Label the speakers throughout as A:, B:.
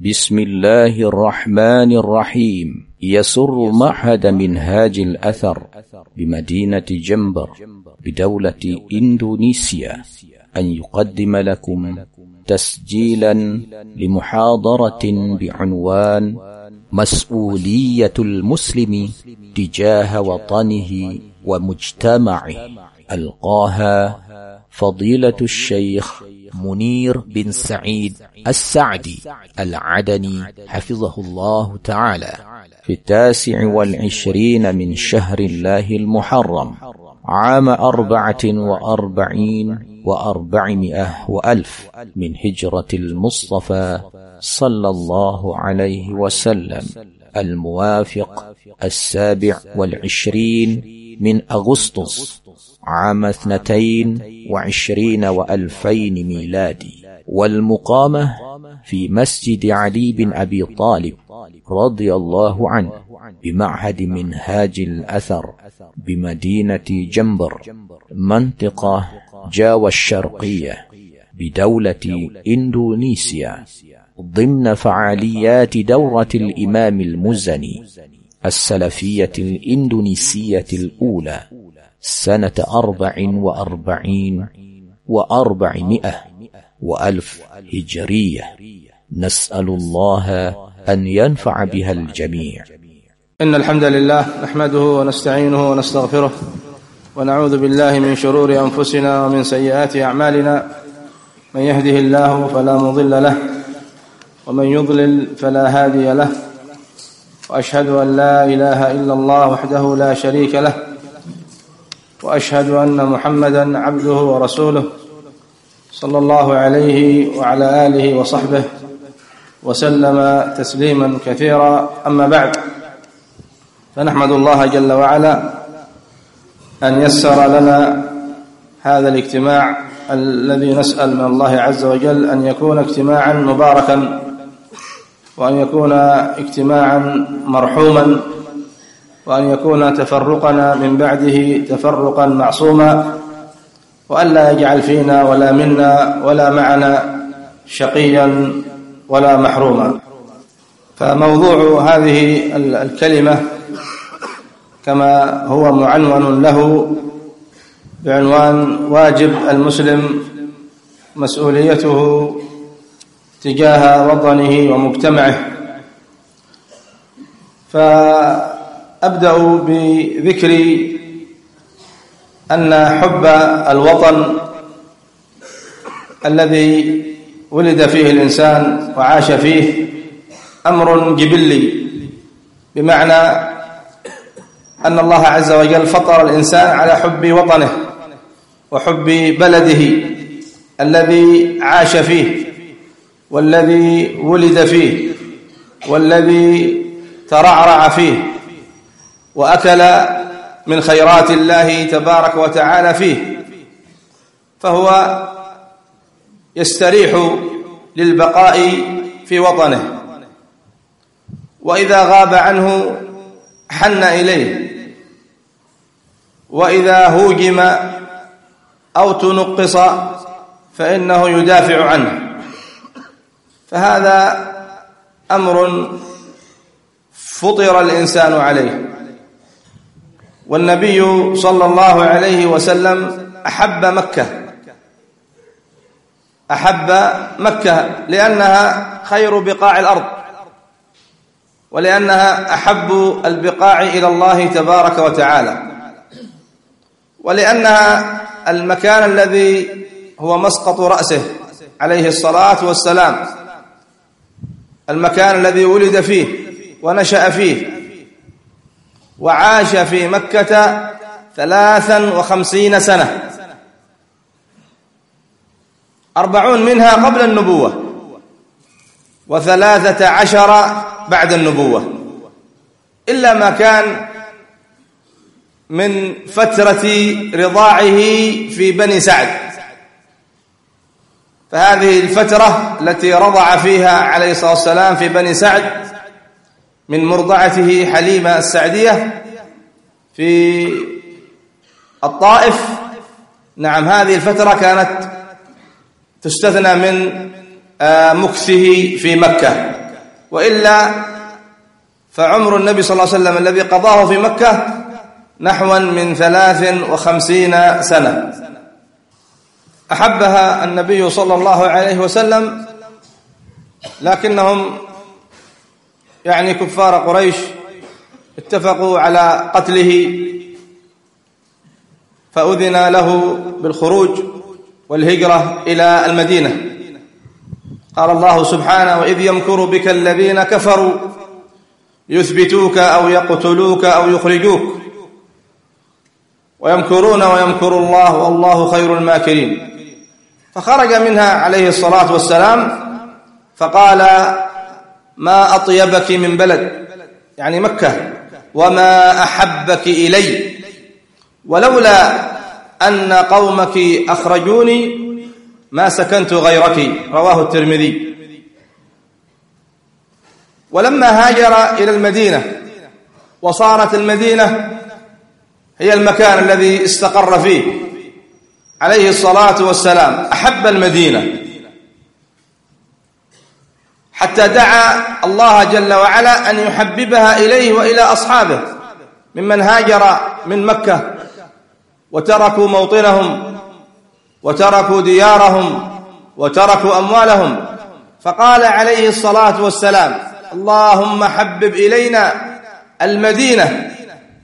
A: بسم الله الرحمن الرحيم. يسر معهد منهاج الأثر بمدينة جنبر بدولة إندونيسيا أن يقدم لكم تسجيلا لمحاضرة بعنوان مسؤولية المسلم تجاه وطنه ومجتمعه، ألقاها فضيلة الشيخ منير بن سعيد السعدي العدني حفظه الله تعالى في 29 من شهر الله المحرم عام 44 و400 وألف من هجرة المصطفى صلى الله عليه وسلم، الموافق 27 من أغسطس عام 22 و2000 ميلادي، والمقامة في مسجد علي بن أبي طالب رضي الله عنه بمعهد منهاج الأثر بمدينة جنبر منطقة جاوة الشرقية بدولة إندونيسيا، ضمن فعاليات دورة الإمام المزني السلفية الإندونيسية الأولى سنة 44 و400 وألف هجرية. نسأل الله أن ينفع بها الجميع.
B: إن الحمد لله نحمده ونستعينه ونستغفره ونعوذ بالله من شرور أنفسنا ومن سيئات أعمالنا، من يهده الله فلا مضل له ومن يضلل فلا هادي له، وأشهد أن لا إله إلا الله وحده لا شريك له، وأشهد أن محمدا عبده ورسوله صلى الله عليه وعلى آله وصحبه وسلم تسليما كثيرا. أما بعد، فنحمد الله جل وعلا أن يسر لنا هذا الاجتماع الذي نسأل من الله عز وجل أن يكون اجتماعا مباركا، وأن يكون اجتماعا مرحوما، وأن يكون تفرقنا من بعده تفرقا معصوما، وأن لا يجعل فينا ولا منا ولا معنا شقيا ولا محروما. فموضوع هذه الكلمة كما هو معنون له بعنوان واجب المسلم مسؤوليته تجاه وطنه ومجتمعه. فأبدأ بذكر أن حب الوطن الذي ولد فيه الإنسان وعاش فيه أمر جبلي، بمعنى أن الله عز وجل فطر الإنسان على حب وطنه وحب بلده الذي عاش فيه والذي ولد فيه والذي ترعرع فيه وأكل من خيرات الله تبارك وتعالى فيه، فهو يستريح للبقاء في وطنه، وإذا غاب عنه حن إليه، وإذا هوجم أو تنقص فإنه يدافع عنه. فهذا أمر فطر الإنسان عليه، والنبي صلى الله عليه وسلم أحب مكة لأنها خير بقاع الأرض، ولأنها أحب البقاع إلى الله تبارك وتعالى، ولأنها المكان الذي هو مسقط رأسه عليه الصلاة والسلام، المكان الذي ولد فيه ونشأ فيه وعاش في مكة 53 سنة، 40 منها قبل النبوة و13 بعد النبوة، إلا ما كان من فترة رضاعه في بني سعد. فهذه الفترة التي رضع فيها عليه الصلاة والسلام في بني سعد من مرضعته حليمة السعدية في الطائف، نعم هذه الفترة كانت تستثنى من مكثه في مكة، وإلا فعمر النبي صلى الله عليه وسلم الذي قضاه في مكة نحو من 53 سنة. أحبها النبي صلى الله عليه وسلم، لكنهم يعني كفار قريش اتفقوا على قتله، فأذن له بالخروج والهجرة إلى المدينة. قال الله سبحانه: وإذ يمكر بك الذين كفروا يثبتوك أو يقتلوك أو يخرجوك ويمكرون ويمكر الله والله خير الماكرين. فخرج منها عليه الصلاة والسلام فقال: ما أطيبك من بلد، يعني مكة، وما أحبك إلي، ولولا أن قومك أخرجوني ما سكنت غيرك. رواه الترمذي. ولما هاجر إلى المدينة وصارت المدينة هي المكان الذي استقر فيه عليه الصلاة والسلام، أحب المدينة حتى دعا الله جل وعلا أن يحببها إليه وإلى أصحابه ممن هاجر من مكة وتركوا موطنهم وتركوا ديارهم وتركوا أموالهم. فقال عليه الصلاة والسلام: اللهم حبب إلينا المدينة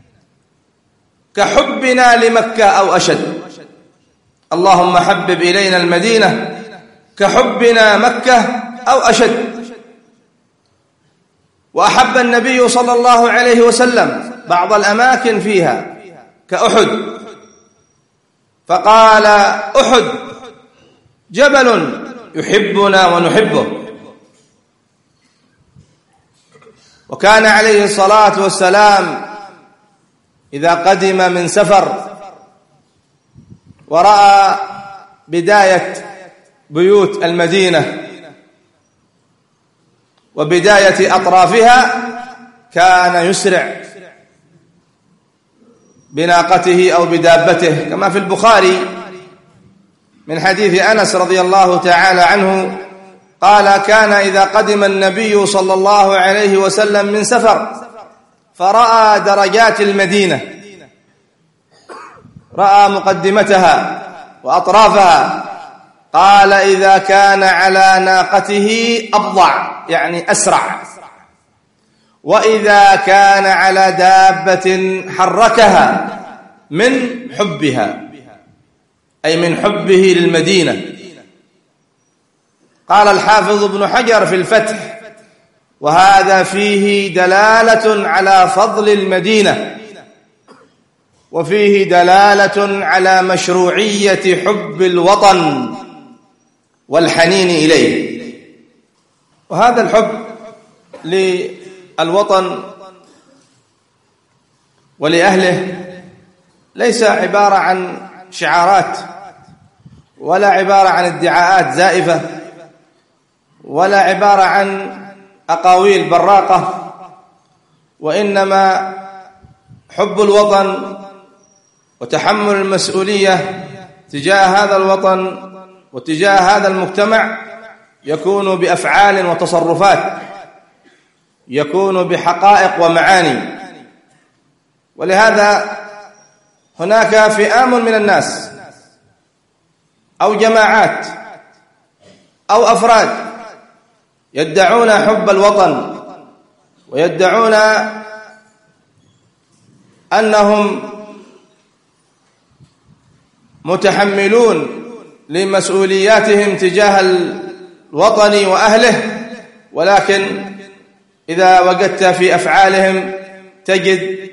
B: كحبنا لمكة أو أشد. اللهم حبب إلينا المدينة كحبنا مكة أو أشد. وأحب النبي صلى الله عليه وسلم بعض الأماكن فيها كأحد، فقال: أحد جبل يحبنا ونحبه. وكان عليه الصلاة والسلام إذا قدم من سفر ورأى بداية بيوت المدينة وبداية أطرافها كان يسرع بناقته أو بدابته، كما في البخاري من حديث أنس رضي الله تعالى عنه قال: كان إذا قدم النبي صلى الله عليه وسلم من سفر فرأى درجات المدينة، رأى مقدمتها وأطرافها، قال: إذا كان على ناقته أبضع، يعني أسرع، وإذا كان على دابة حركها من حبها، أي من حبه للمدينة. قال الحافظ ابن حجر في الفتح: وهذا فيه دلالة على فضل المدينة، وفيه دلالة على مشروعية حب الوطن والحنين إليه. وهذا الحب للوطن ولأهله ليس عبارة عن شعارات، ولا عبارة عن ادعاءات زائفة، ولا عبارة عن أقاويل براقة، وإنما حب الوطن وتحمل المسؤولية تجاه هذا الوطن وتجاه هذا المجتمع يكون بأفعال وتصرفات، يكون بحقائق ومعاني. ولهذا هناك فئام من الناس أو جماعات أو أفراد يدعون حب الوطن ويدعون أنهم متحملون لمسؤولياتهم تجاه الوطن وأهله، ولكن إذا وجدت في أفعالهم تجد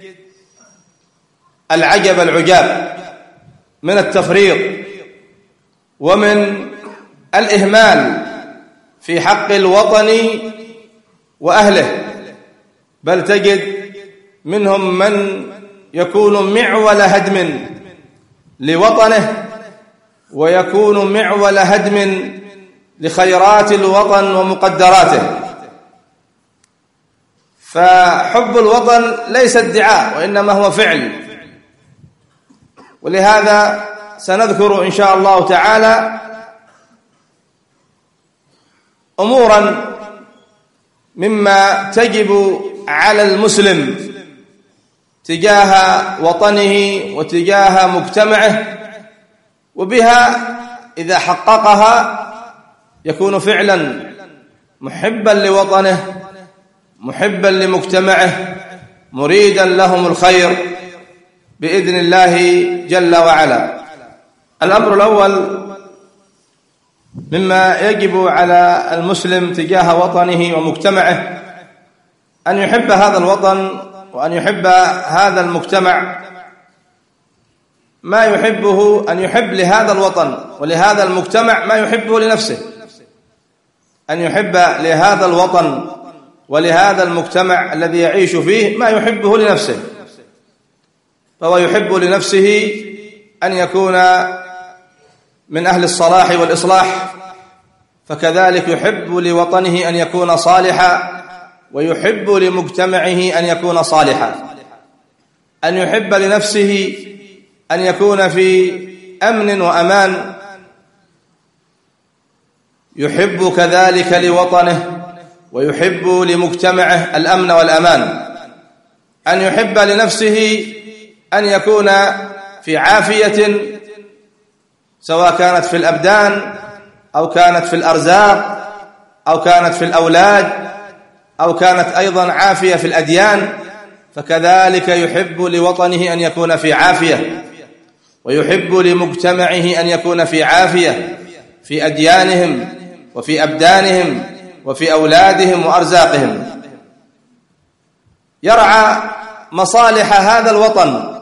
B: العجب العجاب من التفريط ومن الإهمال في حق الوطن وأهله، بل تجد منهم من يكون معول هدم لوطنه ويكون معول هدم لخيرات الوطن ومقدراته. فحب الوطن ليس ادعاء وإنما هو فعل. ولهذا سنذكر إن شاء الله تعالى أمورا مما تجب على المسلم تجاه وطنه وتجاه مجتمعه، وبها إذا حققها يكون فعلا محبا لوطنه، محبا لمجتمعه، مريدا لهم الخير بإذن الله جل وعلا. الأمر الأول مما يجب على المسلم تجاه وطنه ومجتمعه أن يحب هذا الوطن وأن يحب هذا المجتمع ما يحبه، أن يحب لهذا الوطن ولهذا المجتمع ما يحبه لنفسه، أن يحب لهذا الوطن ولهذا المجتمع الذي يعيش فيه ما يحبه لنفسه. فهو يحب لنفسه أن يكون من أهل الصلاح والإصلاح، فكذلك يحب لوطنه أن يكون صالحا، ويحب لمجتمعه أن يكون صالحا. أن يحب لنفسه أن يكون في أمن وأمان، يحب كذلك لوطنه ويحب لمجتمعه الأمن والأمان. أن يحب لنفسه أن يكون في عافية، سواء كانت في الأبدان أو كانت في الأرزاق أو كانت في الأولاد أو كانت أيضا عافية في الأديان، فكذلك يحب لوطنه أن يكون في عافية، ويحب لمجتمعه أن يكون في عافية في أديانهم وفي أبدانهم وفي أولادهم وأرزاقهم. يرعى مصالح هذا الوطن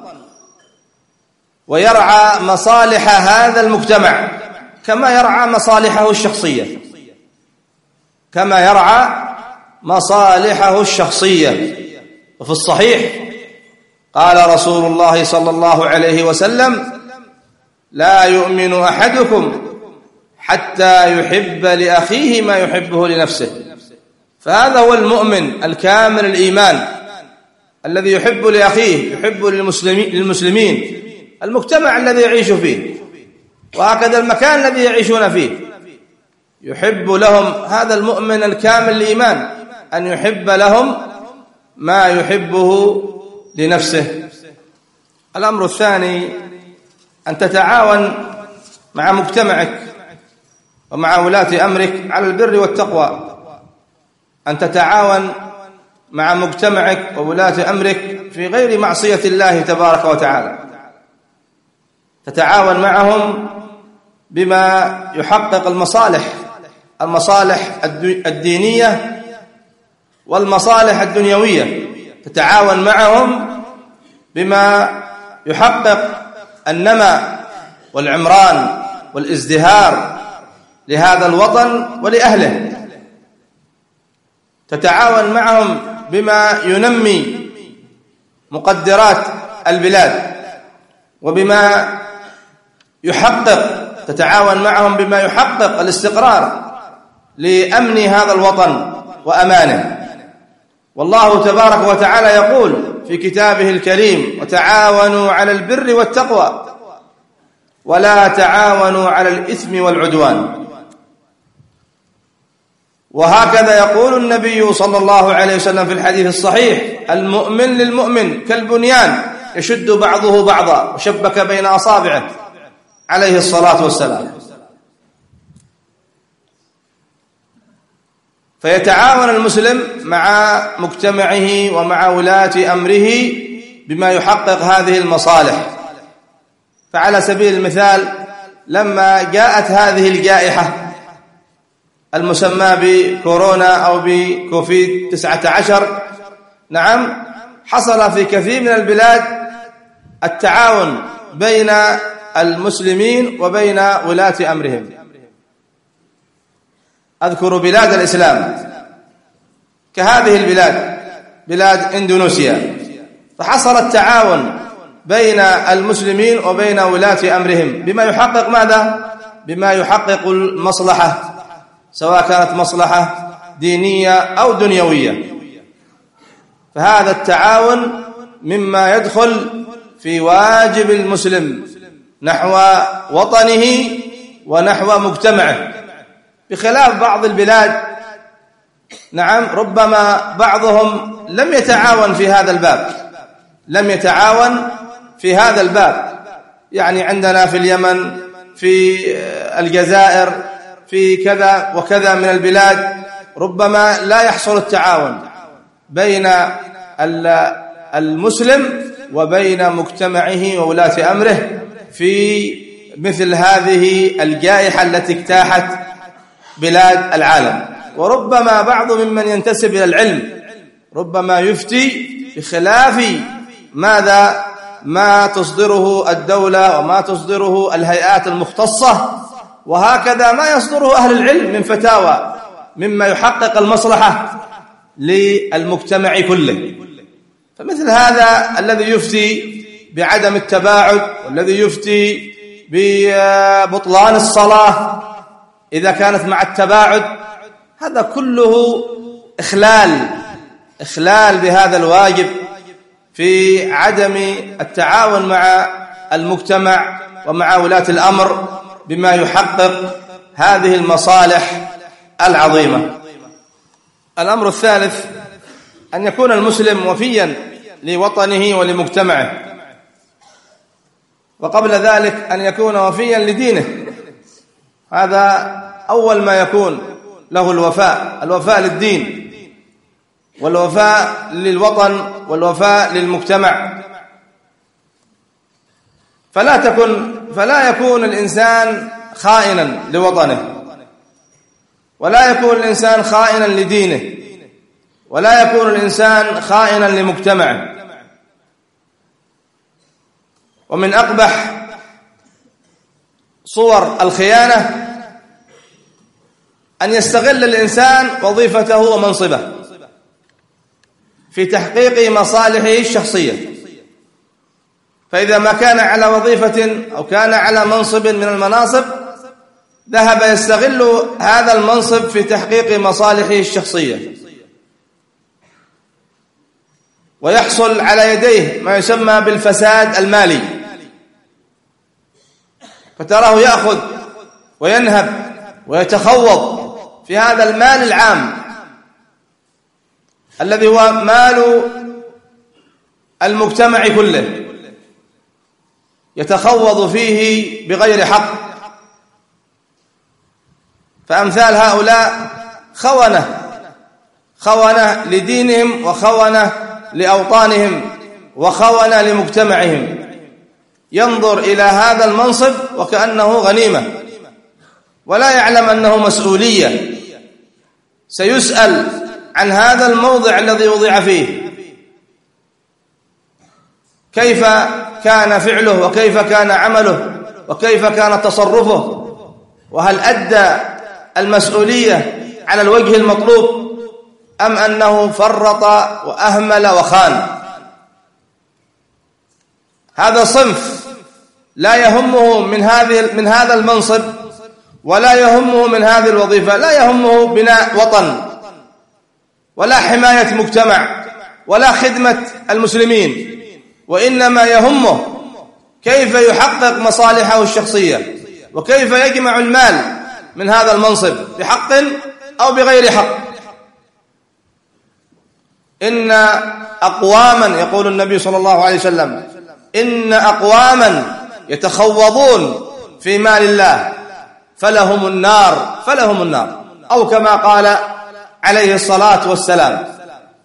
B: ويرعى مصالح هذا المجتمع كما يرعى مصالحه الشخصية، كما يرعى مصالحه الشخصية. وفي الصحيح قال رسول الله صلى الله عليه وسلم: لا يؤمن أحدكم حتى يحب لأخيه ما يحبه لنفسه. فهذا هو المؤمن الكامل الإيمان الذي يحب لأخيه، يحب للمسلمين المجتمع الذي يعيش فيه، وهكذا المكان الذي يعيشون فيه يحب لهم. هذا المؤمن الكامل الإيمان أن يحب لهم ما يحبه لنفسه. الأمر الثاني أن تتعاون مع مجتمعك ومع ولاة أمرك على البر والتقوى، أن تتعاون مع مجتمعك وولاة أمرك في غير معصية الله تبارك وتعالى، تتعاون معهم بما يحقق المصالح الدينية والمصالح الدنيوية، تتعاون معهم بما يحقق النماء والعمران والازدهار لهذا الوطن ولأهله، تتعاون معهم بما ينمي مقدرات البلاد وبما تتعاون معهم بما يحقق الاستقرار لأمن هذا الوطن وأمانه. والله تبارك وتعالى يقول في كتابه الكريم: وتعاونوا على البر والتقوى ولا تعاونوا على الإثم والعدوان. وهكذا يقول النبي صلى الله عليه وسلم في الحديث الصحيح: المؤمن للمؤمن كالبنيان يشد بعضه بعضا وشبك بين أصابعه، عليه الصلاة والسلام. فيتعاون المسلم مع مجتمعه ومع ولاة أمره بما يحقق هذه المصالح. فعلى سبيل المثال، لما جاءت هذه الجائحة المسمى بكورونا أو بكوفيد 19، نعم، حصل في كثير من البلاد التعاون بين المسلمين وبين ولاة أمرهم. أذكر بلاد الإسلام كهذه البلاد، بلاد إندونيسيا، فحصل التعاون بين المسلمين وبين ولاة أمرهم بما يحقق ماذا؟ بما يحقق المصلحة، سواء كانت مصلحة دينية أو دنيوية. فهذا التعاون مما يدخل في واجب المسلم نحو وطنه ونحو مجتمعه، بخلاف بعض البلاد نعم ربما بعضهم لم يتعاون في هذا الباب، يعني عندنا في اليمن، في الجزائر، في كذا وكذا من البلاد ربما لا يحصل التعاون بين المسلم وبين مجتمعه وولاة أمره في مثل هذه الجائحة التي اجتاحت بلاد العالم. وربما بعض ممن ينتسب إلى العلم ربما يفتي بخلاف ما تصدره الدولة وما تصدره الهيئات المختصة، وهكذا ما يصدره أهل العلم من فتاوى مما يحقق المصلحة للمجتمع كله. فمثل هذا الذي يفتي بعدم التباعد، والذي يفتي ببطلان الصلاة إذا كانت مع التباعد، هذا كله إخلال بهذا الواجب في عدم التعاون مع المجتمع ومع ولاة الأمر بما يحقق هذه المصالح العظيمة. الأمر الثالث أن يكون المسلم وفيا لوطنه ولمجتمعه، وقبل ذلك أن يكون وفيا لدينه. هذا أول ما يكون له الوفاء للدين، والوفاء للوطن، والوفاء للمجتمع. فلا يكون الإنسان خائنا لوطنه، ولا يكون الإنسان خائنا لدينه، ولا يكون الإنسان خائنا لمجتمعه. ومن أقبح صور الخيانة أن يستغل الإنسان وظيفته ومنصبه في تحقيق مصالحه الشخصية. فإذا ما كان على وظيفة أو كان على منصب من المناصب، ذهب يستغل هذا المنصب في تحقيق مصالحه الشخصية، ويحصل على يديه ما يسمى بالفساد المالي، فتراه يأخذ وينهب ويتخوض في هذا المال العام الذي هو مال المجتمع كله، يتخوض فيه بغير حق. فأمثال هؤلاء خونة لدينهم، وخونة لأوطانهم، وخونة لمجتمعهم. ينظر إلى هذا المنصب وكأنه غنيمة، ولا يعلم أنه مسؤولية، سيسأل عن هذا الموضع الذي وضع فيه، كيف كان فعله، وكيف كان عمله، وكيف كان تصرفه، وهل أدى المسؤولية على الوجه المطلوب أم أنه فرط وأهمل وخان. هذا صنف لا يهمه من هذا المنصب، ولا يهمه من هذه الوظيفة، لا يهمه بناء وطن، ولا حماية مجتمع، ولا خدمة المسلمين، وإنما يهمه كيف يحقق مصالحه الشخصية، وكيف يجمع المال من هذا المنصب بحق أو بغير حق. إن أقواما، يقول النبي صلى الله عليه وسلم، إن أقواما يتخوضون في مال الله فلهم النار، أو كما قال عليه الصلاة والسلام.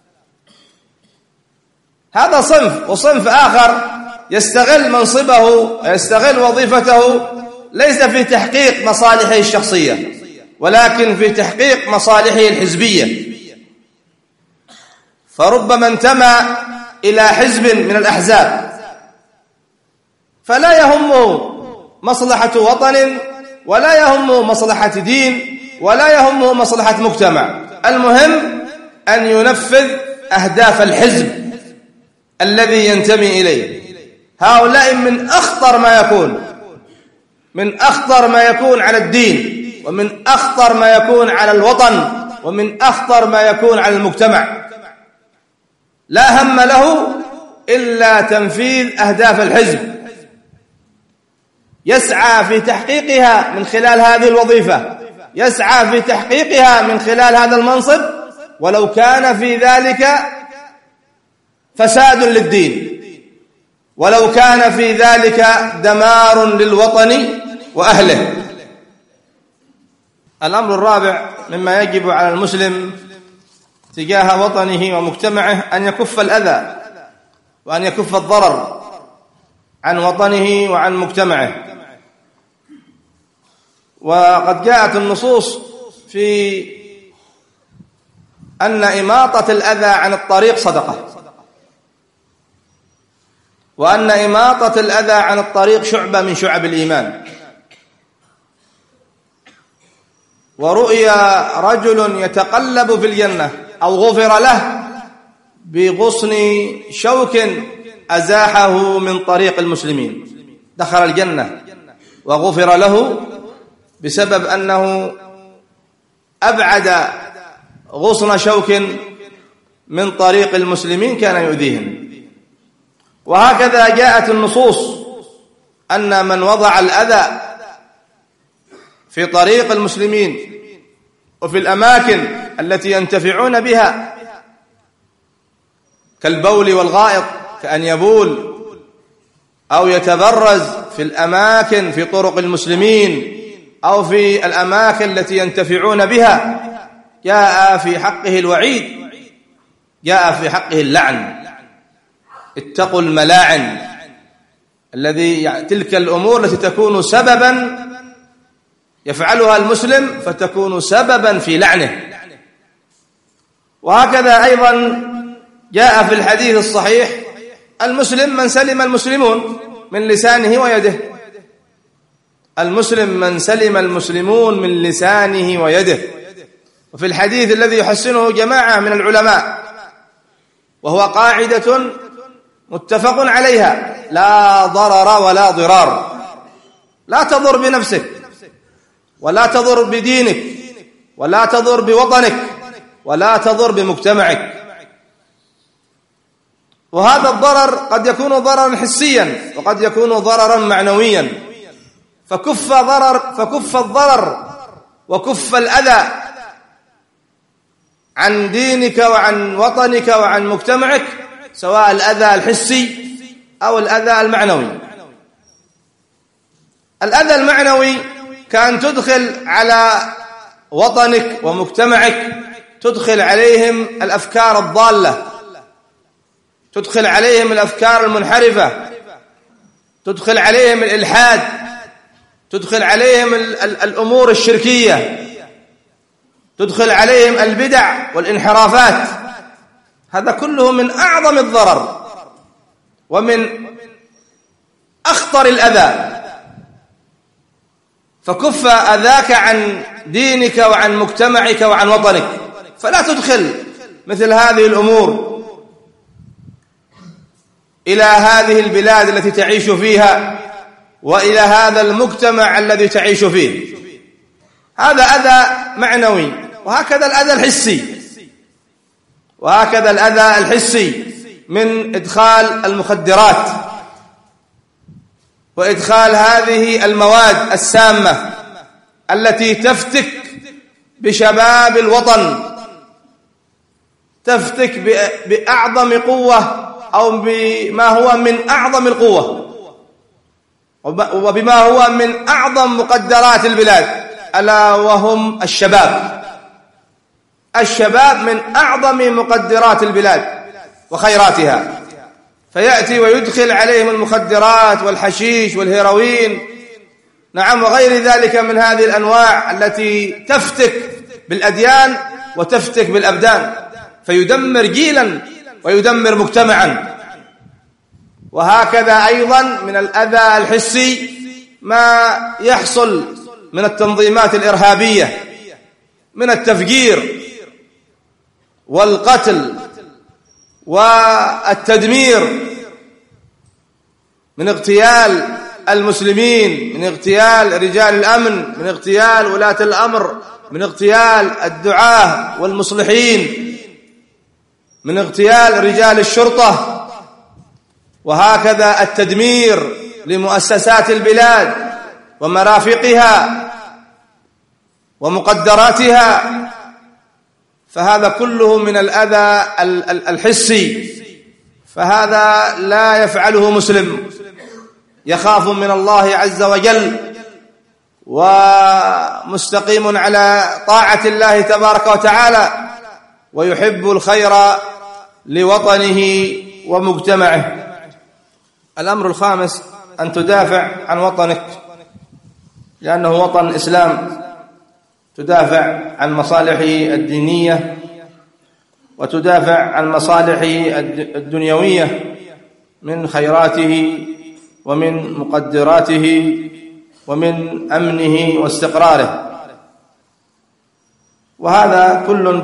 B: هذا صنف. وصنف آخر يستغل منصبه ويستغل وظيفته ليس في تحقيق مصالحه الشخصية، ولكن في تحقيق مصالحه الحزبية. فربما انتمى إلى حزب من الأحزاب، فلا يهمه مصلحة وطن، ولا يهمه مصلحة دين، ولا يهمه مصلحة مجتمع. المهم أن ينفذ أهداف الحزب الذي ينتمي إليه. هؤلاء من أخطر ما يكون على الدين، ومن أخطر ما يكون على الوطن، ومن أخطر ما يكون على المجتمع. لا هم له إلا تنفيذ أهداف الحزب، يسعى في تحقيقها من خلال هذه الوظيفة، يسعى في تحقيقها من خلال هذا المنصب، ولو كان في ذلك فساد للدين، ولو كان في ذلك دمار للوطن وأهله. الأمر الرابع مما يجب على المسلم تجاه وطنه ومجتمعه أن يكف الأذى وأن يكف الضرر عن وطنه وعن مجتمعه. وقد جاءت النصوص في أن إماطة الأذى عن الطريق صدقة، وأن إماطة الأذى عن الطريق شعبة من شعب الإيمان. ورؤيا رجل يتقلب في الجنة أو غفر له بغصن شوك أزاحه من طريق المسلمين، دخل الجنة وغفر له بسبب أنه أبعد غصن شوك من طريق المسلمين كان يؤذيهم. وهكذا جاءت النصوص أن من وضع الأذى في طريق المسلمين وفي الأماكن التي ينتفعون بها كالبول والغائط، كأن يبول أو يتبرز في الأماكن في طرق المسلمين أو في الأماكن التي ينتفعون بها، جاء في حقه الوعيد، جاء في حقه اللعن. اتقوا الملاعن الذي تلك الأمور التي تكون سببا يفعلها المسلم فتكون سببا في لعنه. وهكذا أيضا جاء في الحديث الصحيح: المسلم من سلم المسلمون من لسانه ويده. المسلم من سلم المسلمون من لسانه ويده. وفي الحديث الذي يحسنه جماعة من العلماء، وهو قاعدة متفق عليها: لا ضرر ولا ضرار. لا تضر بنفسك، ولا تضر بدينك، ولا تضر بوطنك، ولا تضر بمجتمعك. وهذا الضرر قد يكون ضررا حسيا وقد يكون ضررا معنويا. فكف الضرر وكف الأذى عن دينك وعن وطنك وعن مجتمعك، سواء الأذى الحسي أو الأذى المعنوي. الأذى المعنوي كأن تدخل على وطنك ومجتمعك، تدخل عليهم الأفكار الضالة، تدخل عليهم الأفكار المنحرفة، تدخل عليهم الإلحاد، تدخل عليهم الأمور الشركية، تدخل عليهم البدع والانحرافات. هذا كله من أعظم الضرر ومن أخطر الأذى. فكف أذاك عن دينك وعن مجتمعك وعن وطنك، فلا تدخل مثل هذه الأمور إلى هذه البلاد التي تعيش فيها وإلى هذا المجتمع الذي تعيش فيه. هذا أذى معنوي. وهكذا الأذى الحسي، وهكذا الأذى الحسي من إدخال المخدرات وإدخال هذه المواد السامة التي تفتك بشباب الوطن، تفتك بأعظم قوة أو بما هو من أعظم القوة وبما هو من أعظم مقدرات البلاد، ألا وهم الشباب. الشباب من أعظم مقدرات البلاد وخيراتها، فيأتي ويدخل عليهم المخدرات والحشيش والهيروين، نعم، وغير ذلك من هذه الأنواع التي تفتك بالأديان وتفتك بالأبدان، فيدمر جيلا ويدمر مجتمعا. وهكذا أيضا من الأذى الحسي ما يحصل من التنظيمات الإرهابية من التفجير والقتل والتدمير، من اغتيال المسلمين، من اغتيال رجال الأمن، من اغتيال ولاة الأمر، من اغتيال الدعاة والمصلحين، من اغتيال رجال الشرطة. وهكذا التدمير لمؤسسات البلاد ومرافقها ومقدراتها. فهذا كله من الأذى الحسي، فهذا لا يفعله مسلم يخاف من الله عز وجل ومستقيم على طاعة الله تبارك وتعالى ويحب الخير لوطنه ومجتمعه. الأمر الخامس أن تدافع عن وطنك لأنه وطن إسلام، تدافع عن مصالحه الدينية وتدافع عن مصالحه الدنيوية من خيراته ومن مقدراته ومن أمنه واستقراره، وهذا كل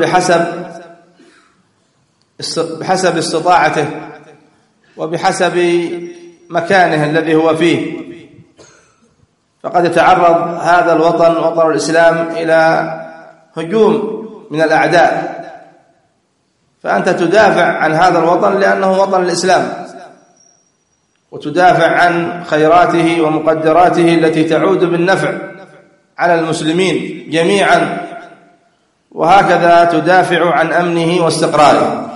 B: بحسب استطاعته وبحسب مكانه الذي هو فيه. فقد يتعرض هذا الوطن وطن الإسلام إلى هجوم من الأعداء، فأنت تدافع عن هذا الوطن لأنه وطن الإسلام، وتدافع عن خيراته ومقدراته التي تعود بالنفع على المسلمين جميعا، وهكذا تدافع عن أمنه واستقراره.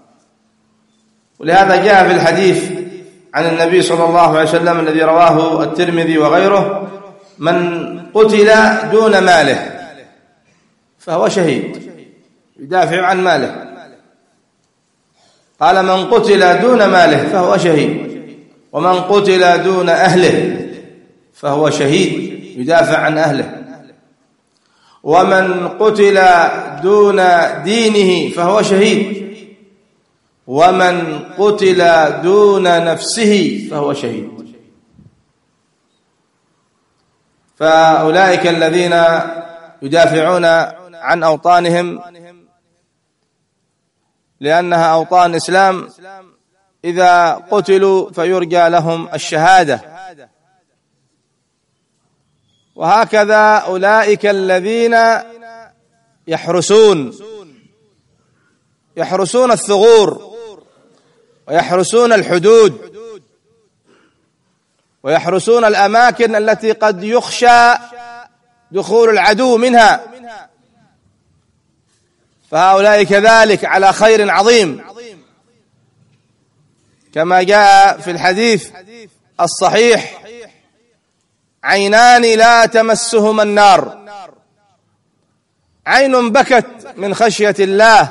B: ولهذا جاء في الحديث عن النبي صلى الله عليه وسلم الذي رواه الترمذي وغيره: من قتل دون ماله فهو شهيد، يدافع عن ماله. قال: من قتل دون ماله فهو شهيد، ومن قتل دون أهله فهو شهيد، يدافع عن أهله، ومن قتل دون دينه فهو شهيد، ومن قتل دون نفسه فهو شهيد. فأولئك الذين يدافعون عن أوطانهم لأنها أوطان إسلام إذا قتلوا فيرجى لهم الشهادة. وهكذا أولئك الذين يحرسون الثغور ويحرسون الحدود ويحرسون الأماكن التي قد يخشى دخول العدو منها، فهؤلاء كذلك على خير عظيم، كما جاء في الحديث الصحيح: عينان لا تمسهما النار، عين بكت من خشية الله،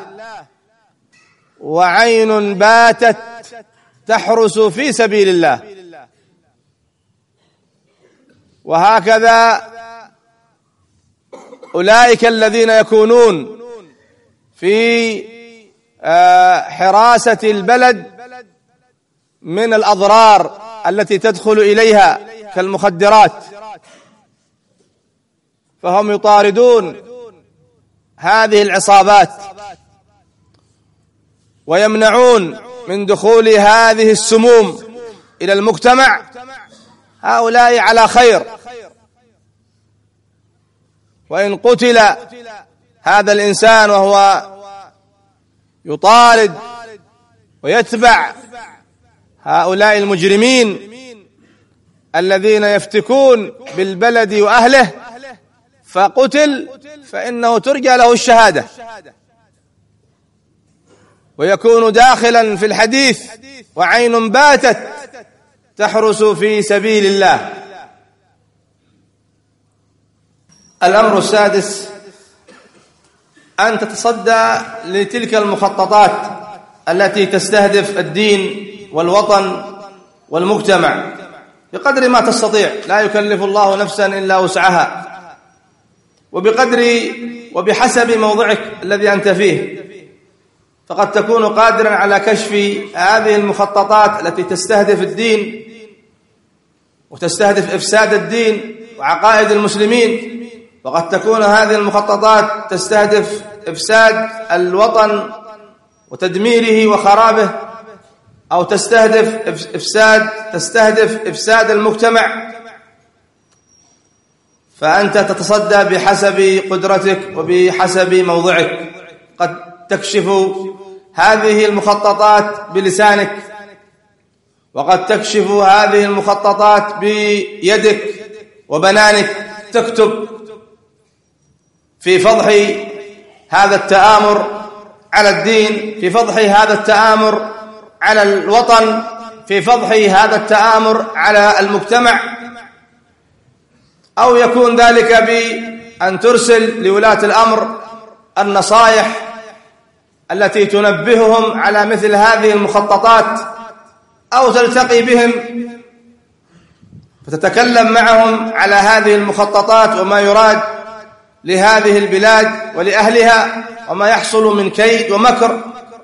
B: وعين باتت تحرس في سبيل الله. وهكذا أولئك الذين يكونون في حراسة البلد من الأضرار التي تدخل إليها كالمخدرات، فهم يطاردون هذه العصابات ويمنعون من دخول هذه السموم إلى المجتمع. هؤلاء على خير، وإن قتل هذا الإنسان وهو يطارد ويتبع هؤلاء المجرمين الذين يفتكون بالبلد وأهله فقتل، فإنه ترجى له الشهادة ويكون داخلا في الحديث: وعين باتت تحرس في سبيل الله. الأمر السادس أن تتصدى لتلك المخططات التي تستهدف الدين والوطن والمجتمع بقدر ما تستطيع، لا يكلف الله نفسا إلا وسعها، وبحسب موضعك الذي أنت فيه. فقد تكون قادرا على كشف هذه المخططات التي تستهدف الدين وتستهدف إفساد الدين وعقائد المسلمين، وقد تكون هذه المخططات تستهدف إفساد الوطن وتدميره وخرابه، أو تستهدف إفساد المجتمع. فأنت تتصدى بحسب قدرتك وبحسب موضعك. قد تكشف هذه المخططات بلسانك، وقد تكشف هذه المخططات بيدك وبنانك، تكتب في فضح هذا التآمر على الدين، في فضح هذا التآمر على الوطن، في فضح هذا التآمر على المجتمع، أو يكون ذلك بأن ترسل لولاة الأمر النصائح التي تنبههم على مثل هذه المخططات، أو تلتقي بهم فتتكلم معهم على هذه المخططات وما يراد لهذه البلاد ولأهلها وما يحصل من كيد ومكر.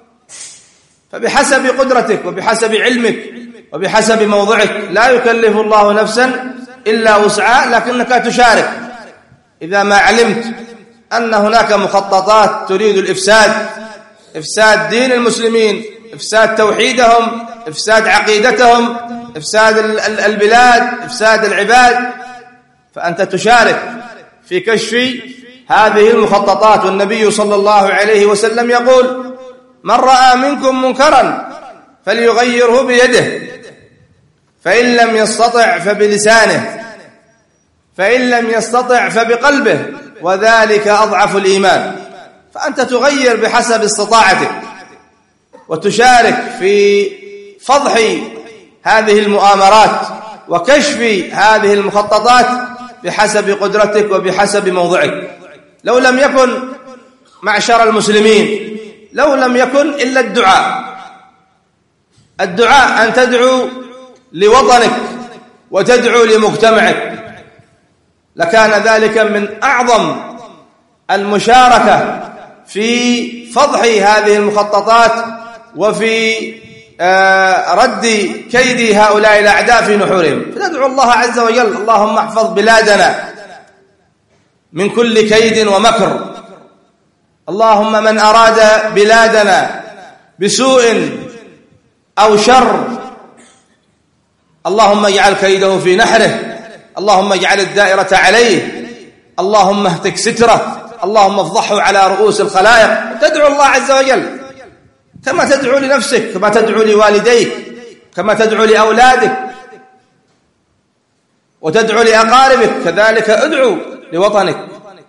B: فبحسب قدرتك وبحسب علمك وبحسب موضعك، لا يكلف الله نفسا إلا وسعها، لكنك تشارك إذا ما علمت أن هناك مخططات تريد الإفساد، إفساد دين المسلمين، إفساد توحيدهم، إفساد عقيدتهم، إفساد البلاد، إفساد العباد، فأنت تشارك في كشف هذه المخططات. والنبي صلى الله عليه وسلم يقول: من رأى منكم منكرا فليغيره بيده، فإن لم يستطع فبلسانه، فإن لم يستطع فبقلبه، وذلك أضعف الإيمان. فأنت تغير بحسب استطاعتك وتشارك في فضح هذه المؤامرات وكشف هذه المخططات بحسب قدرتك وبحسب موضعك. لو لم يكن معشر المسلمين، لو لم يكن إلا الدعاء أن تدعو لوطنك وتدعو لمجتمعك، لكان ذلك من أعظم المشاركة في فضح هذه المخططات وفي رد كيد هؤلاء الأعداء في نحورهم. فندعو الله عز وجل: اللهم احفظ بلادنا من كل كيد ومكر. اللهم من أراد بلادنا بسوء أو شر اللهم اجعل كيده في نحره، اللهم اجعل الدائرة عليه، اللهم اهتك ستره، اللهم افضحه على رؤوس الخلائق. تدعو الله عز وجل كما تدعو لنفسك، كما تدعو لوالديك، كما تدعو لأولادك وتدعو لأقاربك، كذلك ادعو لوطنك.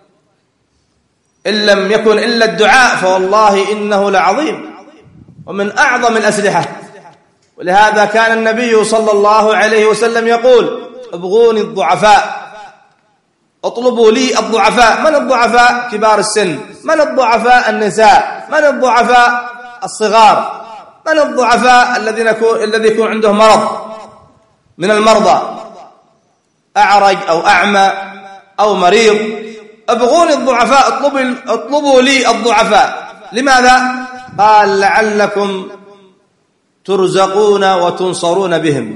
B: إن لم يكن إلا الدعاء فوالله إنه لعظيم ومن أعظم الأسلحة. ولهذا كان النبي صلى الله عليه وسلم يقول: ابغوني الضعفاء، اطلبوا لي الضعفاء. من الضعفاء؟ كبار السن. من الضعفاء؟ النساء. من الضعفاء؟ الصغار. من الضعفاء؟ الذي يكون عنده مرض من المرضى، أعرج أو أعمى أو مريض. ابغوني الضعفاء، اطلبوا لي الضعفاء. لماذا؟ قال: لعلكم ترزقون وتنصرون بهم.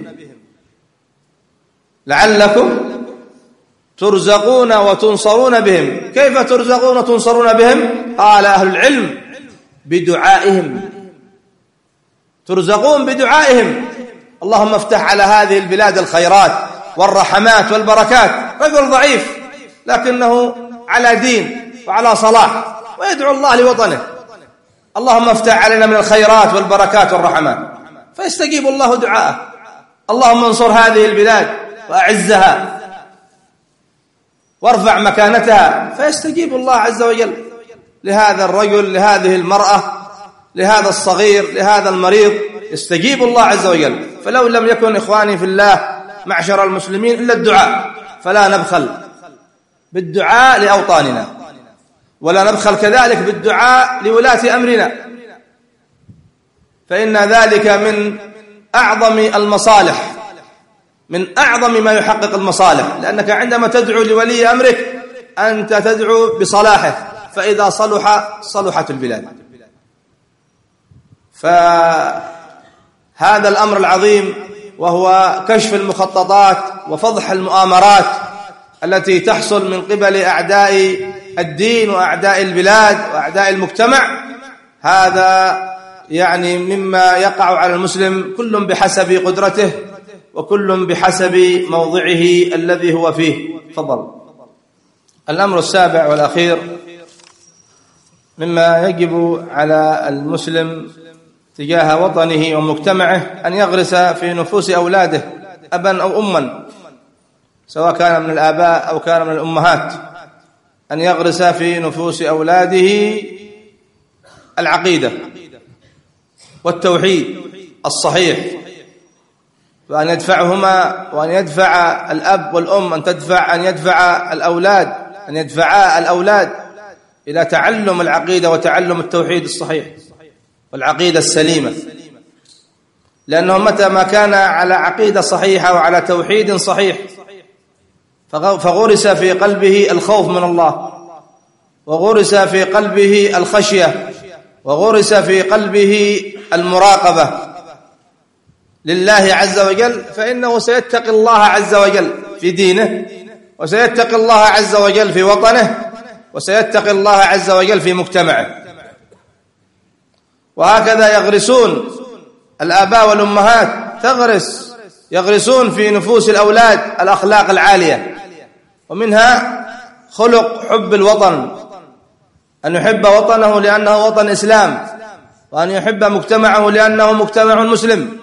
B: لعلكم ترزقون وتنصرون بهم. كيف ترزقون وتنصرون بهم؟ قال أهل العلم: بدعائهم. ترزقون بدعائهم. اللهم افتح على هذه البلاد الخيرات والرحمات والبركات. رجل ضعيف لكنه على دين وعلى صلاح ويدعو الله لوطنه: اللهم افتح علينا من الخيرات والبركات والرحمات، فيستجيب الله دعاءه. اللهم انصر هذه البلاد وأعزها وارفع مكانتها، فيستجيب الله عز وجل لهذا الرجل، لهذه المرأة، لهذا الصغير، لهذا المريض، يستجيب الله عز وجل. فلو لم يكن إخواني في الله معشر المسلمين إلا الدعاء، فلا نبخل بالدعاء لأوطاننا، ولا نبخل كذلك بالدعاء لولاة أمرنا، فإن ذلك من أعظم المصالح، من أعظم ما يحقق المصالح. لأنك عندما تدعو لولي أمرك أنت تدعو بصلاحه، فإذا صلح صلحت البلاد. فهذا الأمر العظيم وهو كشف المخططات وفضح المؤامرات التي تحصل من قبل أعداء الدين وأعداء البلاد وأعداء المجتمع، هذا يعني مما يقع على المسلم، كل بحسب قدرته وكل بحسب موضعه الذي هو فيه. تفضل. الأمر السابع والأخير مما يجب على المسلم تجاه وطنه ومجتمعه أن يغرس في نفوس أولاده أبا أو أما، سواء كان من الآباء أو كان من الأمهات، أن يغرس في نفوس أولاده العقيدة والتوحيد الصحيح، وأن يدفعهما، وأن يدفع الأب والأم أن يدفع الأولاد إلى تعلم العقيدة وتعلم التوحيد الصحيح والعقيدة السليمة، لأنه متى ما كان على عقيدة صحيحة وعلى توحيد صحيح فغرس في قلبه الخوف من الله، وغرس في قلبه الخشية، وغرس في قلبه المراقبة لله عز وجل، فإنه سيتقي الله عز وجل في دينه، وسيتقي الله عز وجل في وطنه، وسيتقي الله عز وجل في مجتمعه. وهكذا يغرسون الآباء والأمهات، يغرسون في نفوس الأولاد الأخلاق العالية، ومنها خلق حب الوطن، أن يحب وطنه لأنه وطن إسلام، وأن يحب مجتمعه لأنه مجتمع مسلم.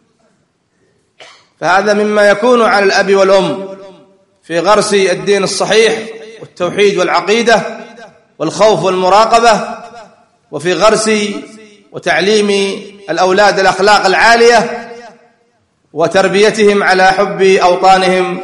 B: فهذا مما يكون على الأب والأم في غرس الدين الصحيح والتوحيد والعقيدة والخوف والمراقبة، وفي غرس وتعليم الأولاد الأخلاق العالية وتربيتهم على حب أوطانهم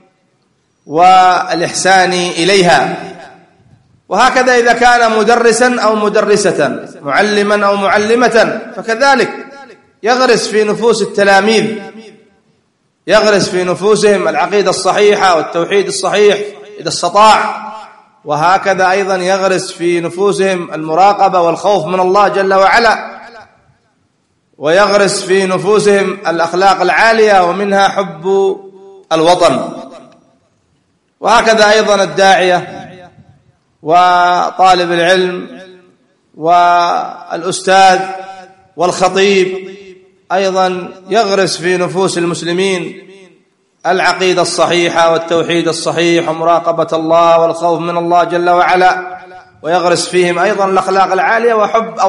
B: والإحسان إليها. وهكذا إذا كان مدرسا أو مدرسة، معلما أو معلمة، فكذلك يغرس في نفوس التلاميذ، يغرس في نفوسهم العقيدة الصحيحة والتوحيد الصحيح إذا استطاع، وهكذا أيضا يغرس في نفوسهم المراقبة والخوف من الله جل وعلا، ويغرس في نفوسهم الأخلاق العالية ومنها حب الوطن. وهكذا أيضا الداعية وطالب العلم والأستاذ والخطيب أيضا يغرس في نفوس المسلمين العقيدة الصحيحة والتوحيد الصحيح ومراقبة الله والخوف من الله جل وعلا، ويغرس فيهم أيضا الأخلاق العالية وحب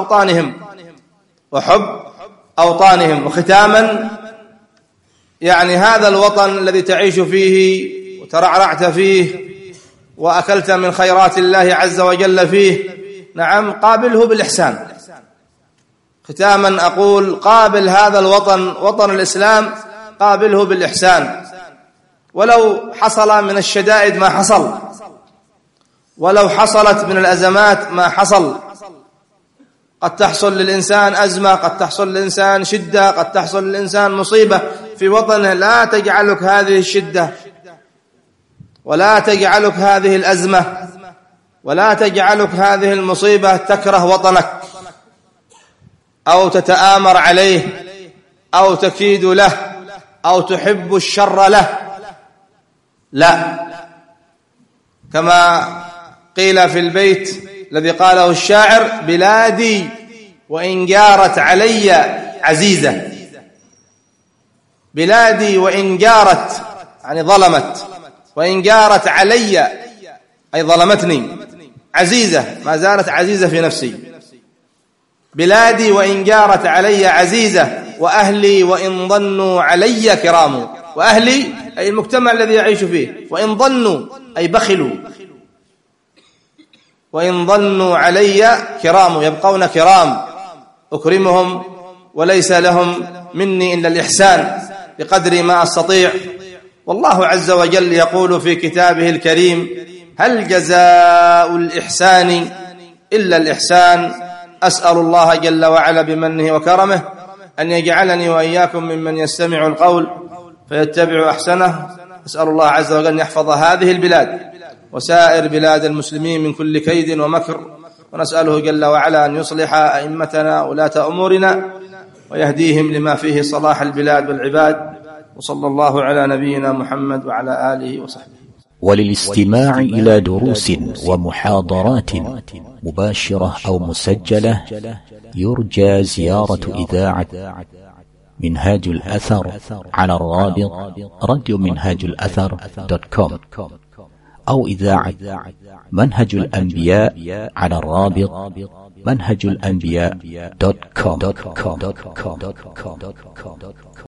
B: أوطانهم. وختاما، يعني هذا الوطن الذي تعيش فيه وترعرعت فيه وأكلت من خيرات الله عز وجل فيه، نعم، قابله بالإحسان. ختاما أقول: قابل هذا الوطن، وطن الإسلام، قابله بالإحسان، ولو حصل من الشدائد ما حصل، ولو حصلت من الأزمات ما حصل. قد تحصل للإنسان أزمة، قد تحصل للإنسان شدة، قد تحصل للإنسان مصيبة في وطنه، لا تجعلك هذه الشدة ولا تجعلك هذه الأزمة ولا تجعلك هذه المصيبة تكره وطنك أو تتآمر عليه أو تكيد له أو تحب الشر له. لا، كما قيل في البيت الذي قاله الشاعر: بلادي وإن جارت علي عزيزة. بلادي وإن جارت يعني ظلمت، وإن جارت علي أي ظلمتني، عزيزة ما زالت عزيزة في نفسي. بلادي وإن جارت علي عزيزة، وأهلي وإن ظنوا علي كرام. وأهلي أي المجتمع الذي يعيش فيه، وإن ظنوا أي بخلوا، وإن ظنوا علي كرام، يبقون كرام، أكرمهم وليس لهم مني إلا الإحسان بقدر ما أستطيع. والله عز وجل يقول في كتابه الكريم: هل جزاء الإحسان إلا الإحسان. أسأل الله جل وعلا بمنه وكرمه أن يجعلني وإياكم ممن يستمع القول فيتبع أحسنه. أسأل الله عز وجل أن يحفظ هذه البلاد وسائر بلاد المسلمين من كل كيد ومكر، ونسأله جل وعلا أن يصلح أئمتنا ولاة أمورنا ويهديهم لما فيه صلاح البلاد والعباد. وصلى الله على نبينا محمد وعلى آله وصحبه.
A: وللاستماع إلى دروس ومحاضرات مباشرة أو مسجلة يرجى زيارة إذاعة منهاج الأثر على الرابط راديو منهاج الأثر.com، أو إذاعة منهج الأنبياء على الرابط منهج الأنبياء.com.